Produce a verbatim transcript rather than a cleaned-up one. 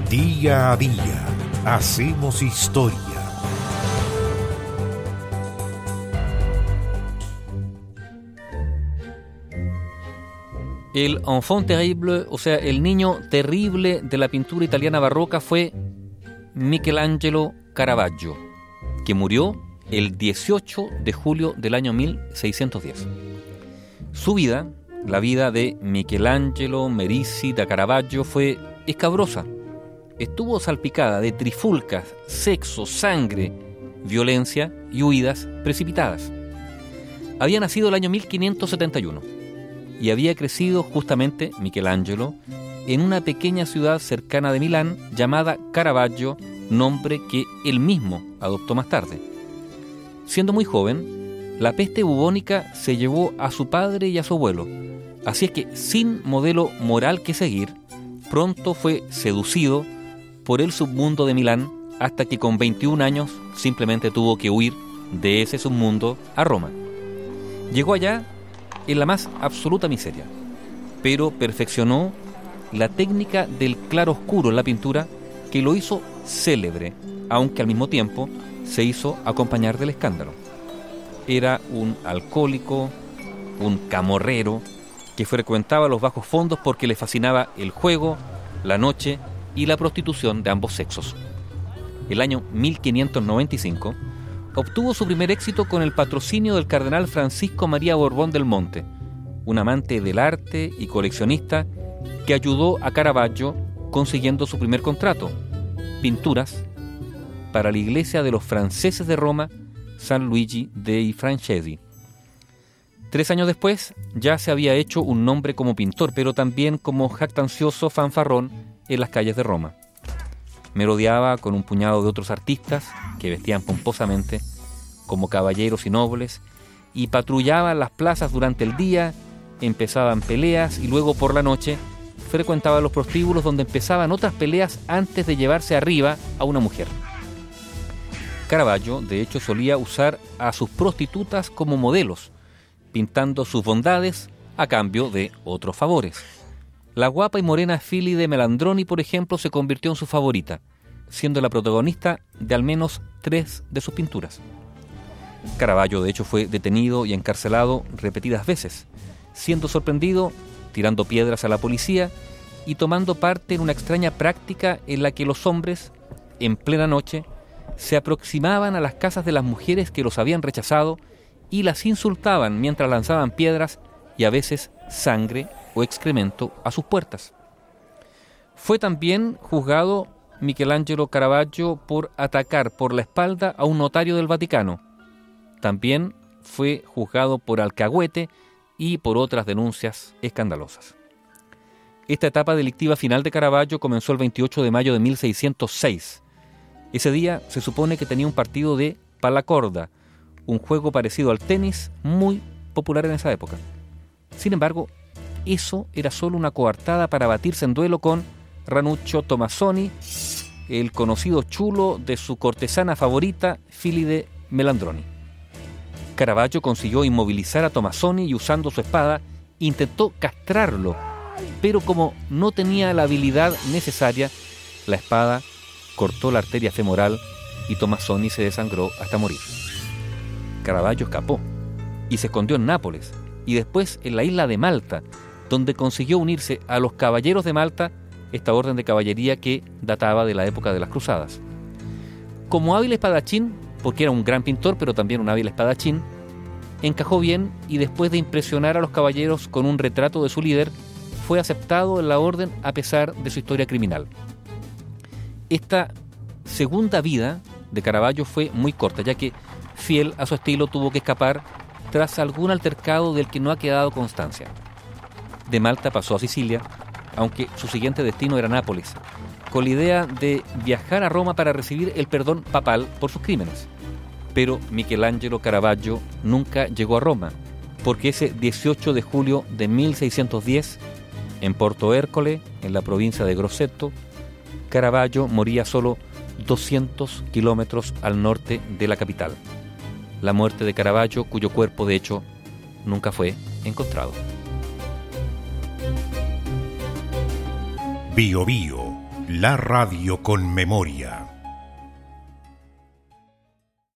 Día a día hacemos historia. El enfant terrible, o sea, el niño terrible de la pintura italiana barroca fue Michelangelo Caravaggio, que murió el dieciocho de julio del año mil seiscientos diez. Su vida, la vida de Michelangelo Merisi da Caravaggio, fue escabrosa. Estuvo salpicada de trifulcas, sexo, sangre, violencia y huidas precipitadas. Había nacido el año mil quinientos setenta y uno y había crecido justamente Michelangelo en una pequeña ciudad cercana de Milán llamada Caravaggio, nombre que él mismo adoptó más tarde. Siendo muy joven, la peste bubónica se llevó a su padre y a su abuelo, así es que sin modelo moral que seguir, pronto fue seducido por el submundo de Milán hasta que con veintiún años simplemente tuvo que huir de ese submundo a Roma. Llegó allá en la más absoluta miseria, pero perfeccionó la técnica del claroscuro en la pintura que lo hizo célebre, aunque al mismo tiempo se hizo acompañar del escándalo. Era un alcohólico, un camorrero, que frecuentaba los bajos fondos porque le fascinaba el juego, la noche y la prostitución de ambos sexos. El año mil quinientos noventa y cinco obtuvo su primer éxito con el patrocinio del cardenal Francisco María Borbón del Monte, un amante del arte y coleccionista que ayudó a Caravaggio consiguiendo su primer contrato, pinturas para la iglesia de los franceses de Roma, San Luigi dei Francesi. Tres años después ya se había hecho un nombre como pintor, pero también como jactancioso fanfarrón en las calles de Roma. Merodeaba con un puñado de otros artistas que vestían pomposamente como caballeros y nobles y patrullaban las plazas durante el día, empezaban peleas y luego por la noche frecuentaba los prostíbulos donde empezaban otras peleas antes de llevarse arriba a una mujer. Caravaggio, de hecho, solía usar a sus prostitutas como modelos, pintando sus bondades a cambio de otros favores. La guapa y morena Filide Melandroni, por ejemplo, se convirtió en su favorita, siendo la protagonista de al menos tres de sus pinturas. Caravaggio, de hecho, fue detenido y encarcelado repetidas veces, siendo sorprendido, tirando piedras a la policía y tomando parte en una extraña práctica en la que los hombres, en plena noche, se aproximaban a las casas de las mujeres que los habían rechazado y las insultaban mientras lanzaban piedras y a veces sangre o excremento a sus puertas. Fue también juzgado Michelangelo Caravaggio por atacar por la espalda a un notario del Vaticano. También fue juzgado por alcahuete y por otras denuncias escandalosas. Esta etapa delictiva final de Caravaggio comenzó el veintiocho de mayo de mil seiscientos seis. Ese día se supone que tenía un partido de palacorda, un juego parecido al tenis muy popular en esa época. Sin embargo, eso era solo una coartada para batirse en duelo con Ranuccio Tomassoni, el conocido chulo de su cortesana favorita, Filide Melandroni. Caravaggio consiguió inmovilizar a Tomassoni y usando su espada intentó castrarlo, pero como no tenía la habilidad necesaria, la espada cortó la arteria femoral y Tomassoni se desangró hasta morir. Caravaggio escapó y se escondió en Nápoles y después en la isla de Malta, donde consiguió unirse a los caballeros de Malta, esta orden de caballería que databa de la época de las cruzadas. Como hábil espadachín, porque era un gran pintor pero también un hábil espadachín, encajó bien y después de impresionar a los caballeros con un retrato de su líder, fue aceptado en la orden a pesar de su historia criminal. Esta segunda vida de Caravaggio fue muy corta, ya que, fiel a su estilo, tuvo que escapar tras algún altercado del que no ha quedado constancia. De Malta pasó a Sicilia, aunque su siguiente destino era Nápoles, con la idea de viajar a Roma para recibir el perdón papal por sus crímenes. Pero Michelangelo Caravaggio nunca llegó a Roma, porque ese dieciocho de julio de mil seiscientos diez, en Porto Ercole, en la provincia de Grosseto, Caravaggio moría solo doscientos kilómetros al norte de la capital. La muerte de Caravaggio, cuyo cuerpo de hecho nunca fue encontrado. Bio Bio, La radio con memoria.